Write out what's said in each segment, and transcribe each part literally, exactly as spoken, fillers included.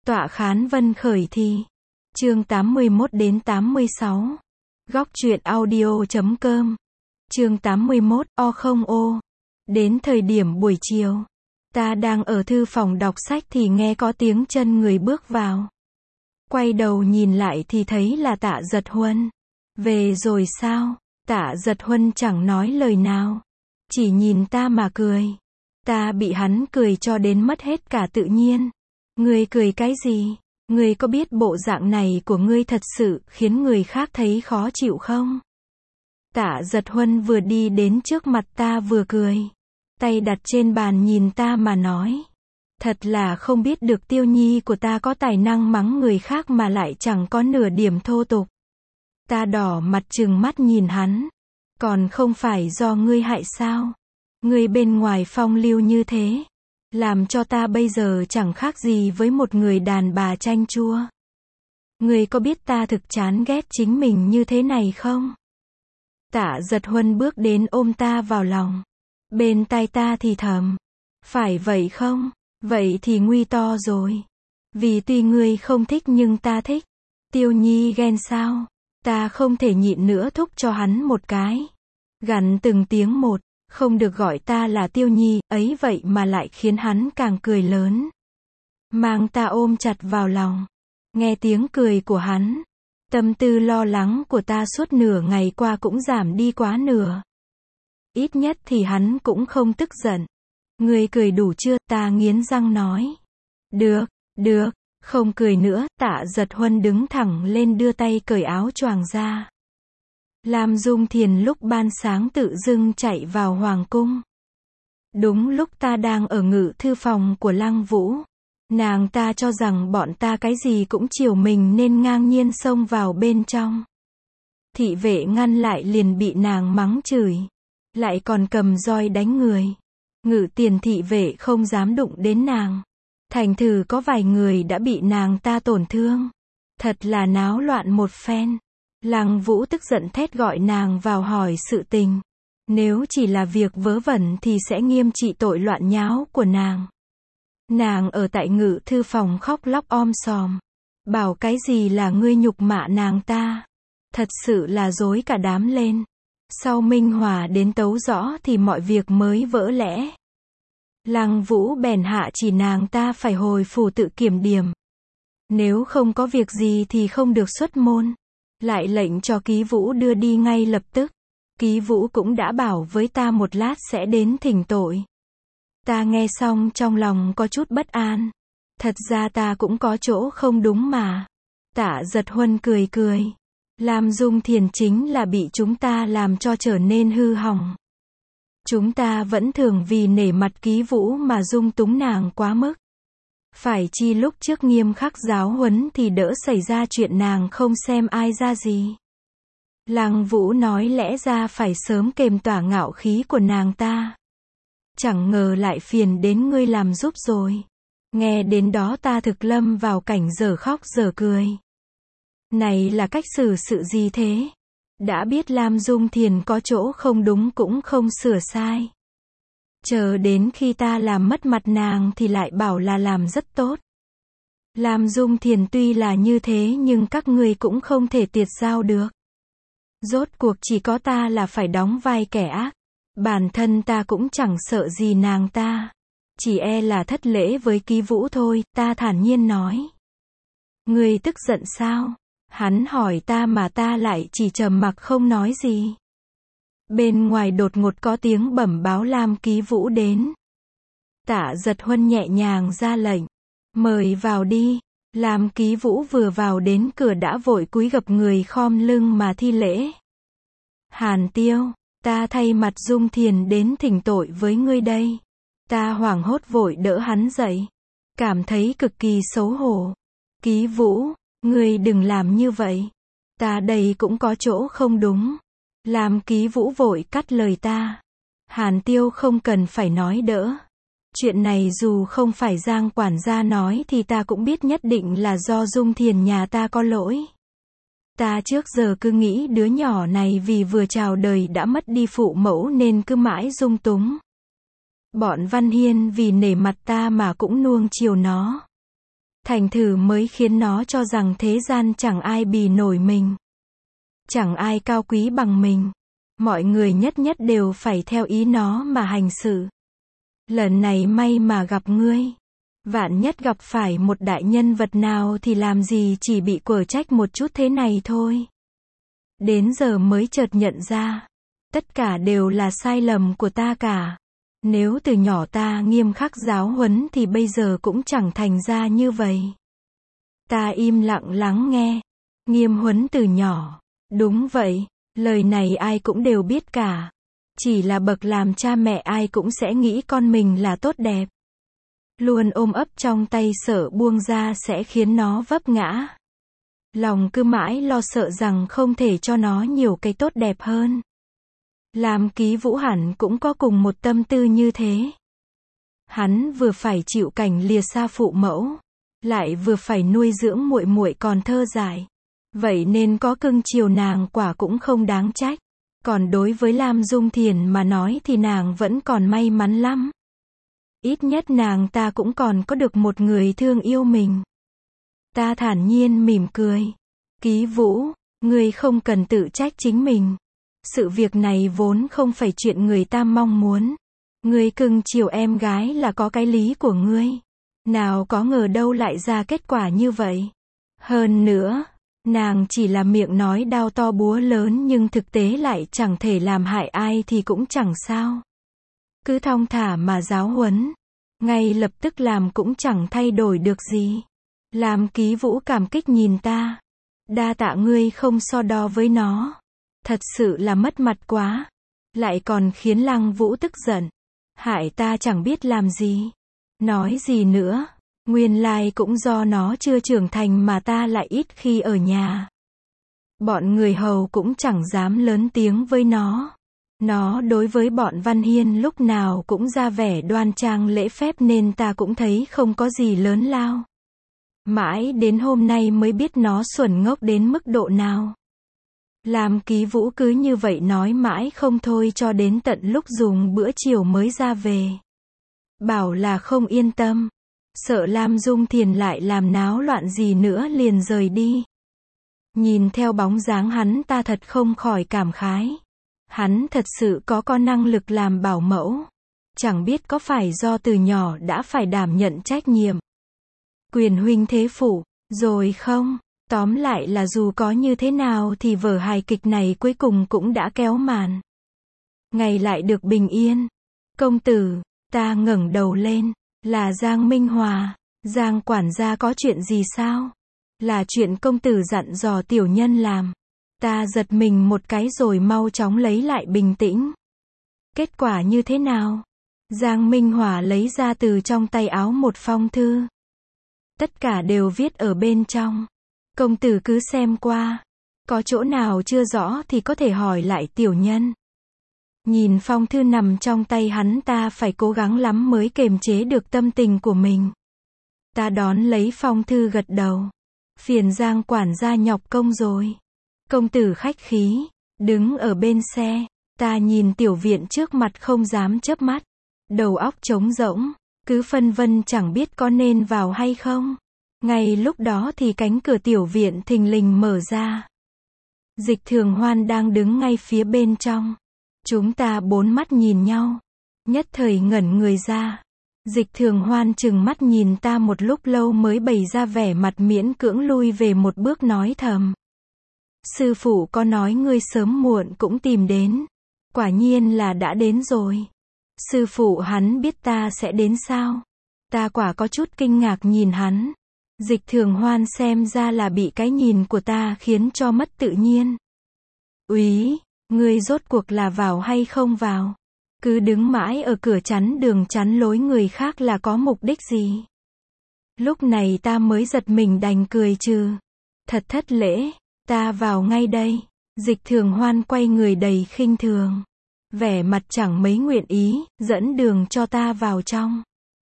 Tọa khán vân khởi thi. Chương tám mươi mốt đến tám mươi sáu. Góc truyện audio chấm com. Chương tám mươi mốt, o không ô. Đến thời điểm buổi chiều, ta đang ở thư phòng đọc sách thì nghe có tiếng chân người bước vào. Quay đầu nhìn lại thì thấy là Tạ Giật Huân. Về rồi sao? Tạ Giật Huân chẳng nói lời nào, chỉ nhìn ta mà cười. Ta bị hắn cười cho đến mất hết cả tự nhiên. Ngươi cười cái gì? Ngươi có biết bộ dạng này của ngươi thật sự khiến người khác thấy khó chịu không? Tạ Giật Huân vừa đi đến trước mặt ta vừa cười, tay đặt trên bàn nhìn ta mà nói. Thật là không biết được Tiêu Nhi của ta có tài năng mắng người khác mà lại chẳng có nửa điểm thô tục. Ta đỏ mặt trừng mắt nhìn hắn. Còn không phải do ngươi hại sao? Ngươi bên ngoài phong lưu như thế, làm cho ta bây giờ chẳng khác gì với một người đàn bà chanh chua. Ngươi có biết ta thực chán ghét chính mình như thế này không? Tạ Giật Huân bước đến ôm ta vào lòng. Bên tai ta thì thầm. Phải vậy không? Vậy thì nguy to rồi. Vì tuy ngươi không thích nhưng ta thích. Tiêu Nhi ghen sao? Ta không thể nhịn nữa thúc cho hắn một cái. Gằn từng tiếng một. Không được gọi ta là Tiêu Nhi, ấy vậy mà lại khiến hắn càng cười lớn. Mang ta ôm chặt vào lòng. Nghe tiếng cười của hắn, tâm tư lo lắng của ta suốt nửa ngày qua cũng giảm đi quá nửa. Ít nhất thì hắn cũng không tức giận. Ngươi cười đủ chưa? Ta nghiến răng nói. Được, được, không cười nữa. Tạ Giật Huân đứng thẳng lên đưa tay cởi áo choàng ra. Lam Dung Thiền lúc ban sáng tự dưng chạy vào hoàng cung. Đúng lúc ta đang ở ngự thư phòng của Lăng Vũ. Nàng ta cho rằng bọn ta cái gì cũng chiều mình nên ngang nhiên xông vào bên trong. Thị vệ ngăn lại liền bị nàng mắng chửi. Lại còn cầm roi đánh người. Ngự tiền thị vệ không dám đụng đến nàng. Thành thử có vài người đã bị nàng ta tổn thương. Thật là náo loạn một phen. Lăng Vũ tức giận thét gọi nàng vào hỏi sự tình. Nếu chỉ là việc vớ vẩn thì sẽ nghiêm trị tội loạn nháo của nàng. Nàng ở tại ngự thư phòng khóc lóc om sòm. Bảo cái gì là ngươi nhục mạ nàng ta. Thật sự là dối cả đám lên. Sau Minh Hòa đến tấu rõ thì mọi việc mới vỡ lẽ. Lăng Vũ bèn hạ chỉ nàng ta phải hồi phủ tự kiểm điểm. Nếu không có việc gì thì không được xuất môn. Lại lệnh cho Ký Vũ đưa đi ngay lập tức. Ký Vũ cũng đã bảo với ta một lát sẽ đến thỉnh tội. Ta nghe xong trong lòng có chút bất an. Thật ra ta cũng có chỗ không đúng mà. Tạ Giật Huân cười cười. Lam Dung Thiền chính là bị chúng ta làm cho trở nên hư hỏng. Chúng ta vẫn thường vì nể mặt Ký Vũ mà dung túng nàng quá mức. Phải chi lúc trước nghiêm khắc giáo huấn thì đỡ xảy ra chuyện nàng không xem ai ra gì. Lăng Vũ nói lẽ ra phải sớm kềm tỏa ngạo khí của nàng ta. Chẳng ngờ lại phiền đến ngươi làm giúp rồi. Nghe đến đó ta thực lâm vào cảnh dở khóc dở cười. Này là cách xử sự gì thế? Đã biết Lam Dung Thiền có chỗ không đúng cũng không sửa sai. Chờ đến khi ta làm mất mặt nàng thì lại bảo là làm rất tốt. Lam Dung Thiền tuy là như thế nhưng các ngươi cũng không thể tiệt giao được. Rốt cuộc chỉ có ta là phải đóng vai kẻ ác. Bản thân ta cũng chẳng sợ gì nàng ta. Chỉ e là thất lễ với Ký Vũ thôi, ta thản nhiên nói. Ngươi tức giận sao? Hắn hỏi ta mà ta lại chỉ trầm mặc không nói gì. Bên ngoài đột ngột có tiếng bẩm báo Lam Ký Vũ đến. Tạ Giật Huân nhẹ nhàng ra lệnh. Mời vào đi. Lam Ký Vũ vừa vào đến cửa đã vội cúi gập người khom lưng mà thi lễ. Hàn Tiêu, ta thay mặt Dung Thiền đến thỉnh tội với ngươi đây. Ta hoảng hốt vội đỡ hắn dậy. Cảm thấy cực kỳ xấu hổ. Ký Vũ, ngươi đừng làm như vậy. Ta đây cũng có chỗ không đúng. Lam Ký Vũ vội cắt lời ta. Hàn Tiêu không cần phải nói đỡ. Chuyện này dù không phải Giang quản gia nói thì ta cũng biết nhất định là do Dung Thiền nhà ta có lỗi. Ta trước giờ cứ nghĩ đứa nhỏ này vì vừa chào đời đã mất đi phụ mẫu nên cứ mãi dung túng. Bọn Văn Hiên vì nể mặt ta mà cũng nuông chiều nó. thành thử mới khiến nó cho rằng thế gian chẳng ai bì nổi mình. Chẳng ai cao quý bằng mình. Mọi người nhất nhất đều phải theo ý nó mà hành sự. Lần này may mà gặp ngươi. Vạn nhất gặp phải một đại nhân vật nào thì làm gì chỉ bị quở trách một chút thế này thôi. Đến giờ mới chợt nhận ra. Tất cả đều là sai lầm của ta cả. Nếu từ nhỏ ta nghiêm khắc giáo huấn thì bây giờ cũng chẳng thành ra như vậy. Ta im lặng lắng nghe. Nghiêm huấn từ nhỏ. Đúng vậy, lời này ai cũng đều biết cả. Chỉ là bậc làm cha mẹ ai cũng sẽ nghĩ con mình là tốt đẹp. Luôn ôm ấp trong tay sợ buông ra sẽ khiến nó vấp ngã. Lòng cứ mãi lo sợ rằng không thể cho nó nhiều cái tốt đẹp hơn. Lam Ký Vũ hẳn cũng có cùng một tâm tư như thế. Hắn vừa phải chịu cảnh lìa xa phụ mẫu, lại vừa phải nuôi dưỡng muội muội còn thơ dại. Vậy nên có cưng chiều nàng quả cũng không đáng trách. Còn đối với Lam Dung Thiền mà nói thì nàng vẫn còn may mắn lắm. Ít nhất nàng ta cũng còn có được một người thương yêu mình. Ta thản nhiên mỉm cười. Ký Vũ, ngươi không cần tự trách chính mình. Sự việc này vốn không phải chuyện người ta mong muốn. Ngươi cưng chiều em gái là có cái lý của ngươi. Nào có ngờ đâu lại ra kết quả như vậy. Hơn nữa, nàng chỉ là miệng nói đao to búa lớn nhưng thực tế lại chẳng thể làm hại ai thì cũng chẳng sao. Cứ thong thả mà giáo huấn. Ngay lập tức làm cũng chẳng thay đổi được gì. Lam Ký Vũ cảm kích nhìn ta. Đa tạ ngươi không so đo với nó. Thật sự là mất mặt quá. Lại còn khiến Lăng Vũ tức giận. Hại ta chẳng biết làm gì. Nói gì nữa. Nguyên lai cũng do nó chưa trưởng thành mà ta lại ít khi ở nhà. Bọn người hầu cũng chẳng dám lớn tiếng với nó. Nó đối với bọn Văn Hiên lúc nào cũng ra vẻ đoan trang lễ phép nên ta cũng thấy không có gì lớn lao. Mãi đến hôm nay mới biết nó xuẩn ngốc đến mức độ nào. Lam Ký Vũ cứ như vậy nói mãi không thôi cho đến tận lúc dùng bữa chiều mới ra về. Bảo là không yên tâm. Sợ Lam Dung Thiền lại làm náo loạn gì nữa liền rời đi. Nhìn theo bóng dáng hắn ta thật không khỏi cảm khái. Hắn thật sự có có năng lực làm bảo mẫu. Chẳng biết có phải do từ nhỏ đã phải đảm nhận trách nhiệm. Quyền huynh thế phụ, rồi không? Tóm lại là dù có như thế nào thì vở hài kịch này cuối cùng cũng đã kéo màn. Ngày lại được bình yên. Công tử, ta ngẩng đầu lên. Là Giang Minh Hòa. Giang quản gia có chuyện gì sao? Là chuyện công tử dặn dò tiểu nhân làm. Ta giật mình một cái rồi mau chóng lấy lại bình tĩnh. Kết quả như thế nào? Giang Minh Hòa lấy ra từ trong tay áo một phong thư. Tất cả đều viết ở bên trong. Công tử cứ xem qua. Có chỗ nào chưa rõ thì có thể hỏi lại tiểu nhân. Nhìn phong thư nằm trong tay hắn ta phải cố gắng lắm mới kềm chế được tâm tình của mình. Ta đón lấy phong thư gật đầu. Phiền Giang quản gia nhọc công rồi. Công tử khách khí. Đứng ở bên xe. Ta nhìn tiểu viện trước mặt không dám chớp mắt. Đầu óc trống rỗng. Cứ phân vân chẳng biết có nên vào hay không. Ngay lúc đó thì cánh cửa tiểu viện thình lình mở ra. Dịch Thường Hoan đang đứng ngay phía bên trong. Chúng ta bốn mắt nhìn nhau. Nhất thời ngẩn người ra. Dịch Thường Hoan chừng mắt nhìn ta một lúc lâu mới bày ra vẻ mặt miễn cưỡng lui về một bước nói thầm. Sư phụ có nói ngươi sớm muộn cũng tìm đến. Quả nhiên là đã đến rồi. Sư phụ hắn biết ta sẽ đến sao? Ta quả có chút kinh ngạc nhìn hắn. Dịch Thường Hoan xem ra là bị cái nhìn của ta khiến cho mất tự nhiên. Úy, ngươi rốt cuộc là vào hay không vào? Cứ đứng mãi ở cửa chắn đường chắn lối người khác là có mục đích gì? Lúc này ta mới giật mình đành cười trừ. Thật thất lễ, ta vào ngay đây. Dịch Thường Hoan quay người đầy khinh thường. Vẻ mặt chẳng mấy nguyện ý, dẫn đường cho ta vào trong.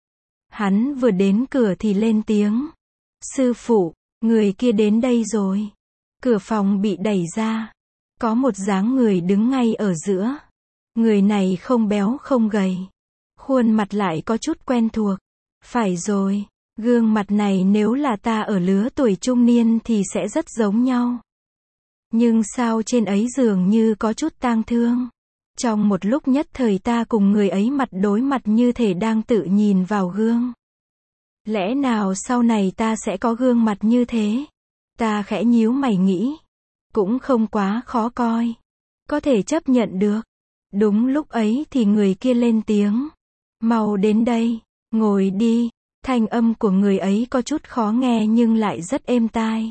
Hắn vừa đến cửa thì lên tiếng. Sư phụ, người kia đến đây rồi. Cửa phòng bị đẩy ra. Có một dáng người đứng ngay ở giữa. Người này không béo không gầy. Khuôn mặt lại có chút quen thuộc. Phải rồi, Gương mặt này nếu là ta ở lứa tuổi trung niên thì sẽ rất giống nhau. Nhưng sao trên ấy dường như có chút tang thương. Trong một lúc nhất thời ta cùng người ấy mặt đối mặt như thể đang tự nhìn vào gương. Lẽ nào sau này ta sẽ có gương mặt như thế? Ta khẽ nhíu mày nghĩ. Cũng không quá khó coi. Có thể chấp nhận được. Đúng lúc ấy thì người kia lên tiếng. Mau đến đây, ngồi đi. Thanh âm của người ấy có chút khó nghe nhưng lại rất êm tai.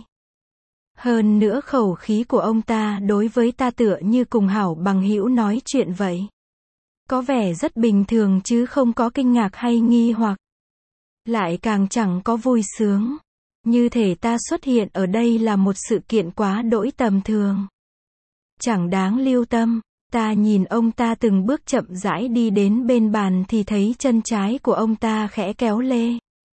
Hơn nữa khẩu khí của ông ta đối với ta tựa như cùng hảo bằng hữu nói chuyện vậy. Có vẻ rất bình thường chứ không có kinh ngạc hay nghi hoặc. Lại càng chẳng có vui sướng. Như thể ta xuất hiện ở đây là một sự kiện quá đỗi tầm thường. Chẳng đáng lưu tâm. Ta nhìn ông ta từng bước chậm rãi đi đến bên bàn thì thấy chân trái của ông ta khẽ kéo lê.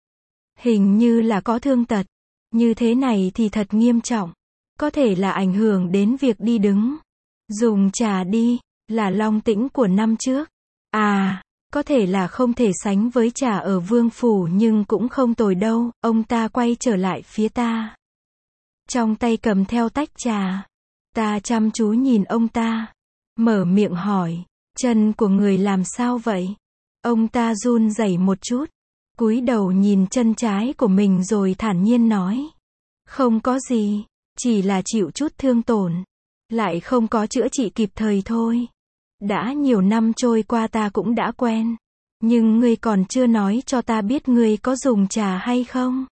Hình như là có thương tật. Như thế này thì thật nghiêm trọng. Có thể là ảnh hưởng đến việc đi đứng. Dùng trà đi, là long tĩnh của năm trước. À, có thể là không thể sánh với trà ở Vương Phủ nhưng cũng không tồi đâu. Ông ta quay trở lại phía ta. Trong tay cầm theo tách trà. Ta chăm chú nhìn ông ta. Mở miệng hỏi, chân của người làm sao vậy? Ông ta run rẩy một chút. Cúi đầu nhìn chân trái của mình rồi thản nhiên nói. Không có gì, chỉ là chịu chút thương tổn. Lại không có chữa trị kịp thời thôi. Đã nhiều năm trôi qua ta cũng đã quen. Nhưng ngươi còn chưa nói cho ta biết ngươi có dùng trà hay không?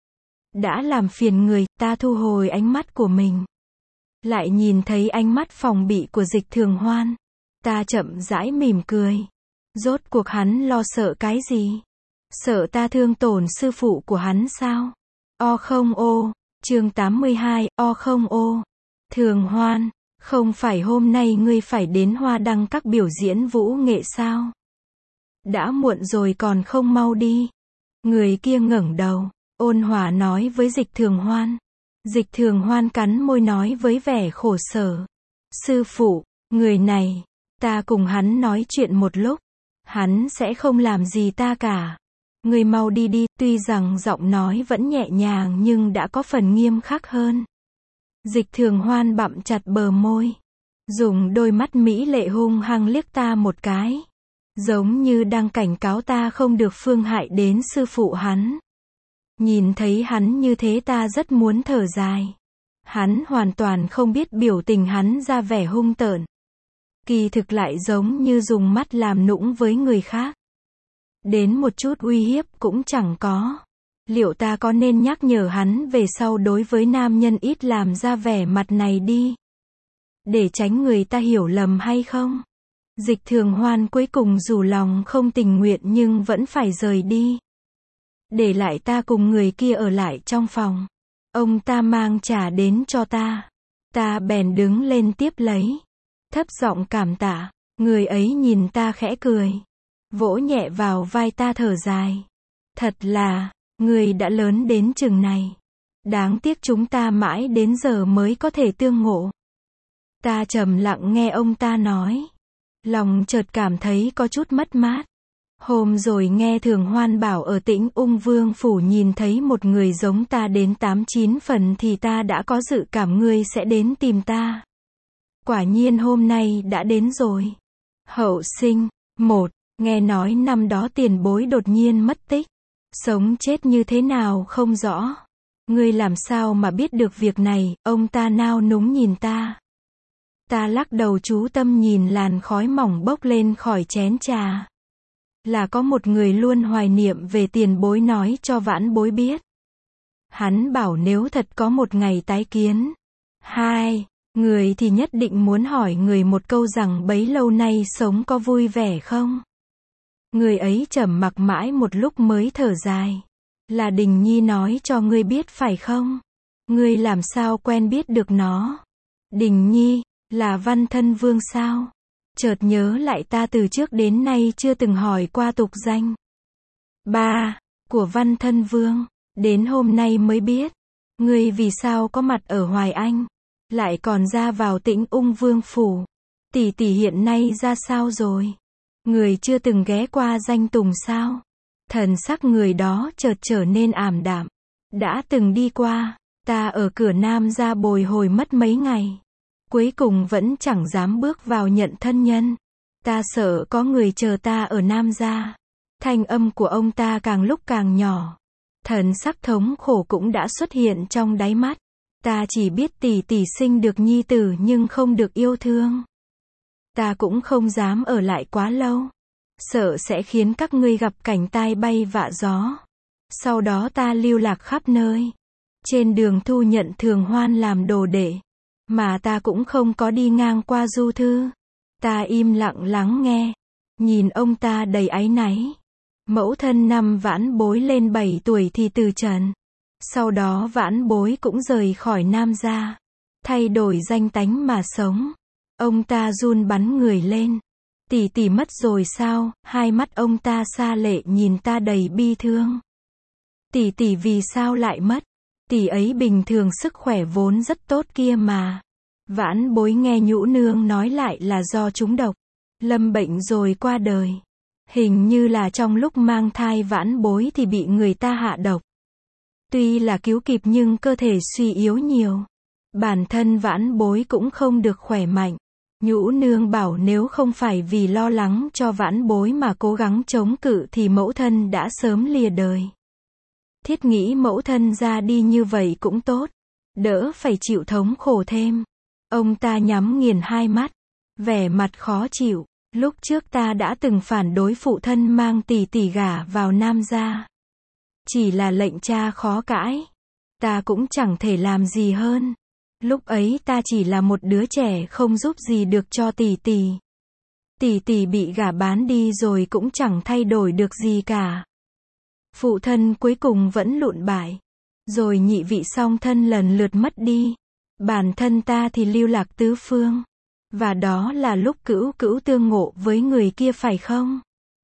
Đã làm phiền người, ta thu hồi ánh mắt của mình. Lại nhìn thấy ánh mắt phòng bị của Dịch Thường Hoan. Ta chậm rãi mỉm cười. Rốt cuộc hắn lo sợ cái gì? Sợ ta thương tổn sư phụ của hắn sao? O không ô, chương tám mươi hai, O không ô. Thường Hoan, không phải hôm nay ngươi phải đến Hoa Đăng các biểu diễn vũ nghệ sao? Đã muộn rồi còn không mau đi. Người kia ngẩng đầu, ôn hòa nói với Dịch Thường Hoan. Dịch Thường Hoan cắn môi nói với vẻ khổ sở. Sư phụ, người này, ta cùng hắn nói chuyện một lúc. Hắn sẽ không làm gì ta cả. Người mau đi đi, tuy rằng giọng nói vẫn nhẹ nhàng nhưng đã có phần nghiêm khắc hơn. Dịch Thường Hoan bặm chặt bờ môi. Dùng đôi mắt mỹ lệ hung hăng liếc ta một cái. Giống như đang cảnh cáo ta không được phương hại đến sư phụ hắn. Nhìn thấy hắn như thế ta rất muốn thở dài. Hắn hoàn toàn không biết biểu tình hắn ra vẻ hung tợn. Kỳ thực lại giống như dùng mắt làm nũng với người khác. Đến một chút uy hiếp cũng chẳng có. Liệu ta có nên nhắc nhở hắn về sau đối với nam nhân ít làm ra vẻ mặt này đi? Để tránh người ta hiểu lầm hay không? Dịch Thường Hoan cuối cùng dù lòng không tình nguyện nhưng vẫn phải rời đi. Để lại ta cùng người kia ở lại trong phòng. Ông ta mang trà đến cho ta. Ta bèn đứng lên tiếp lấy. Thấp giọng cảm tạ. Người ấy nhìn ta khẽ cười. Vỗ nhẹ vào vai ta thở dài. Thật là, người đã lớn đến chừng này. Đáng tiếc chúng ta mãi đến giờ mới có thể tương ngộ. Ta trầm lặng nghe ông ta nói. Lòng chợt cảm thấy có chút mất mát. Hôm rồi nghe Thường Hoan bảo ở Tĩnh Ung Vương Phủ nhìn thấy một người giống ta đến tám chín phần thì ta đã có dự cảm ngươi sẽ đến tìm ta. Quả nhiên hôm nay đã đến rồi. Hậu sinh, một, nghe nói năm đó tiền bối đột nhiên mất tích. Sống chết như thế nào không rõ. Ngươi làm sao mà biết được việc này, ông ta nao núng nhìn ta. Ta lắc đầu chú tâm nhìn làn khói mỏng bốc lên khỏi chén trà. Là có một người luôn hoài niệm về tiền bối nói cho vãn bối biết. Hắn bảo nếu thật có một ngày tái kiến. Hai, người thì nhất định muốn hỏi người một câu rằng bấy lâu nay sống có vui vẻ không? Người ấy trầm mặc mãi một lúc mới thở dài. Là Đình Nhi nói cho ngươi biết phải không? Ngươi làm sao quen biết được nó? Đình Nhi, là Văn Thân Vương sao? Chợt nhớ lại ta từ trước đến nay chưa từng hỏi qua tục danh. Ba, của Văn Thân Vương, đến hôm nay mới biết. Ngươi vì sao có mặt ở Hoài Anh? Lại còn ra vào Tĩnh Ung Vương Phủ. Tỷ tỷ hiện nay ra sao rồi? Người chưa từng ghé qua Danh Tùng sao? Thần sắc người đó chợt trở nên ảm đạm. Đã từng đi qua, ta ở cửa Nam gia bồi hồi mất mấy ngày. Cuối cùng vẫn chẳng dám bước vào nhận thân nhân. Ta sợ có người chờ ta ở Nam gia. Thanh âm của ông ta càng lúc càng nhỏ. Thần sắc thống khổ cũng đã xuất hiện trong đáy mắt. Ta chỉ biết tỷ tỷ sinh được nhi tử nhưng không được yêu thương. Ta cũng không dám ở lại quá lâu. Sợ sẽ khiến các ngươi gặp cảnh tai bay vạ gió. Sau đó ta lưu lạc khắp nơi. Trên đường thu nhận Thường Hoan làm đồ đệ. Mà ta cũng không có đi ngang qua Du Thư. Ta im lặng lắng nghe. Nhìn ông ta đầy áy náy. Mẫu thân năm Vãn Bối lên bảy tuổi thì từ trần. Sau đó Vãn Bối cũng rời khỏi Nam gia. Thay đổi danh tánh mà sống. Ông ta run bắn người lên. Tỷ tỷ mất rồi sao? Hai mắt ông ta xa lệ nhìn ta đầy bi thương. Tỷ tỷ vì sao lại mất? Tỷ ấy bình thường sức khỏe vốn rất tốt kia mà. Vãn Bối nghe Nhũ nương nói lại là do trúng độc. Lâm bệnh rồi qua đời. Hình như là trong lúc mang thai Vãn Bối thì bị người ta hạ độc. Tuy là cứu kịp nhưng cơ thể suy yếu nhiều. Bản thân Vãn Bối cũng không được khỏe mạnh. Nhũ nương bảo nếu không phải vì lo lắng cho Vãn Bối mà cố gắng chống cự thì mẫu thân đã sớm lìa đời. Thiết nghĩ mẫu thân ra đi như vậy cũng tốt. Đỡ phải chịu thống khổ thêm. Ông ta nhắm nghiền hai mắt. Vẻ mặt khó chịu. Lúc trước ta đã từng phản đối phụ thân mang tỷ tỷ gả vào Nam gia. Chỉ là lệnh cha khó cãi. Ta cũng chẳng thể làm gì hơn. Lúc ấy ta chỉ là một đứa trẻ không giúp gì được cho tỷ tỷ. Tỷ tỷ bị gả bán đi rồi cũng chẳng thay đổi được gì cả. Phụ thân cuối cùng vẫn lụn bại. Rồi nhị vị song thân lần lượt mất đi. Bản thân ta thì lưu lạc tứ phương. Và đó là lúc Cữu Cữu tương ngộ với người kia phải không?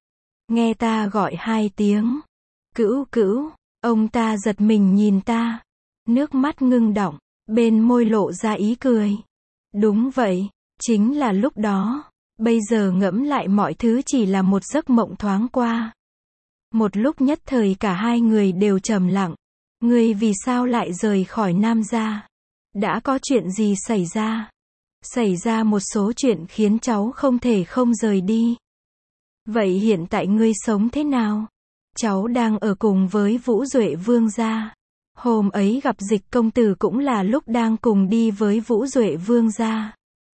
Nghe ta gọi hai tiếng. Cữu Cữu, ông ta giật mình nhìn ta. Nước mắt ngưng đọng, bên môi lộ ra ý cười. Đúng vậy, chính là lúc đó. Bây giờ ngẫm lại mọi thứ chỉ là một giấc mộng thoáng qua. Một lúc nhất thời cả hai người đều trầm lặng. Ngươi vì sao lại rời khỏi Nam gia? Đã có chuyện gì xảy ra? Xảy ra một số chuyện khiến cháu không thể không rời đi. Vậy hiện tại ngươi sống thế nào? Cháu đang ở cùng với Vũ Duệ Vương gia. Hôm ấy gặp Dịch công tử cũng là lúc đang cùng đi với Vũ Duệ Vương gia.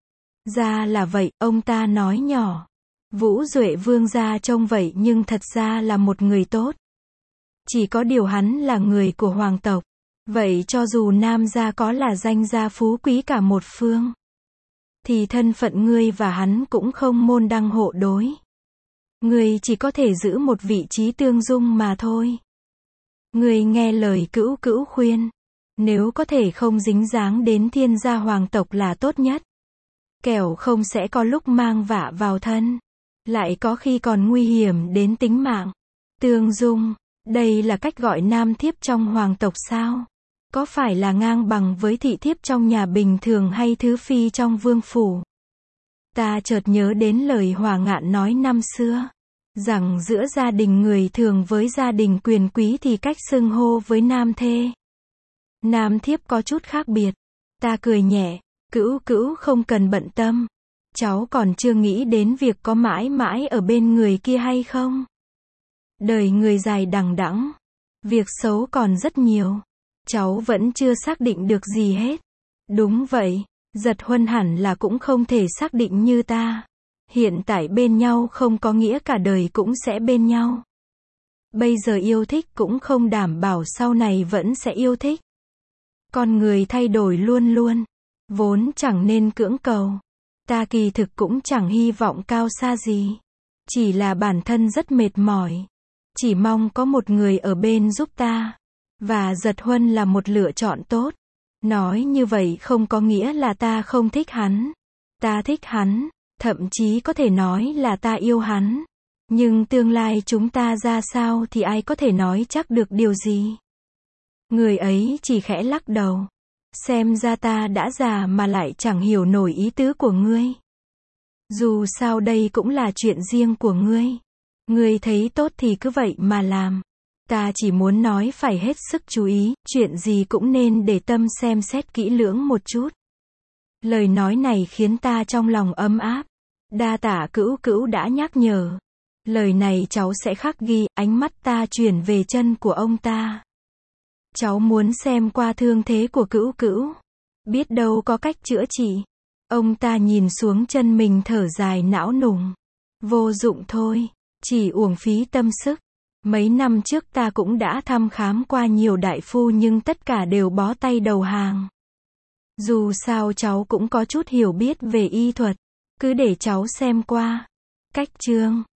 Ra là vậy, ông ta nói nhỏ. Vũ Duệ Vương gia trông vậy nhưng thật ra là một người tốt. Chỉ có điều hắn là người của hoàng tộc. Vậy cho dù Nam gia có là danh gia phú quý cả một phương, thì thân phận ngươi và hắn cũng không môn đăng hộ đối. Ngươi chỉ có thể giữ một vị trí tương dung mà thôi. Ngươi nghe lời Cữu Cữu khuyên. Nếu có thể không dính dáng đến thiên gia hoàng tộc là tốt nhất. Kẻo không sẽ có lúc mang vạ vào thân. Lại có khi còn nguy hiểm đến tính mạng. Tương dung, đây là cách gọi nam thiếp trong hoàng tộc sao? Có phải là ngang bằng với thị thiếp trong nhà bình thường hay thứ phi trong vương phủ? Ta chợt nhớ đến lời Hòa Ngạn nói năm xưa. Rằng giữa gia đình người thường với gia đình quyền quý thì cách xưng hô với nam thê, nam thiếp có chút khác biệt. Ta cười nhẹ. Cữu Cữu không cần bận tâm. Cháu còn chưa nghĩ đến việc có mãi mãi ở bên người kia hay không? Đời người dài đằng đẵng. Việc xấu còn rất nhiều. Cháu vẫn chưa xác định được gì hết. Đúng vậy. Giật Huân hẳn là cũng không thể xác định như ta. Hiện tại bên nhau không có nghĩa cả đời cũng sẽ bên nhau. Bây giờ yêu thích cũng không đảm bảo sau này vẫn sẽ yêu thích. Con người thay đổi luôn luôn. Vốn chẳng nên cưỡng cầu. Ta kỳ thực cũng chẳng hy vọng cao xa gì. Chỉ là bản thân rất mệt mỏi. Chỉ mong có một người ở bên giúp ta. Và Giật Huân là một lựa chọn tốt. Nói như vậy không có nghĩa là ta không thích hắn. Ta thích hắn. Thậm chí có thể nói là ta yêu hắn. Nhưng tương lai chúng ta ra sao thì ai có thể nói chắc được điều gì. Người ấy chỉ khẽ lắc đầu. Xem ra ta đã già mà lại chẳng hiểu nổi ý tứ của ngươi. Dù sao đây cũng là chuyện riêng của ngươi. Ngươi thấy tốt thì cứ vậy mà làm. Ta chỉ muốn nói phải hết sức chú ý, chuyện gì cũng nên để tâm xem xét kỹ lưỡng một chút. Lời nói này khiến ta trong lòng ấm áp. Đa tạ Cữu Cữu đã nhắc nhở. Lời này cháu sẽ khắc ghi, ánh mắt ta chuyển về chân của ông ta. Cháu muốn xem qua thương thế của Cữu Cữu. Biết đâu có cách chữa trị. Ông ta nhìn xuống chân mình thở dài não nùng. Vô dụng thôi, chỉ uổng phí tâm sức. Mấy năm trước ta cũng đã thăm khám qua nhiều đại phu nhưng tất cả đều bó tay đầu hàng. Dù sao cháu cũng có chút hiểu biết về y thuật. Cứ để cháu xem qua. Cách chương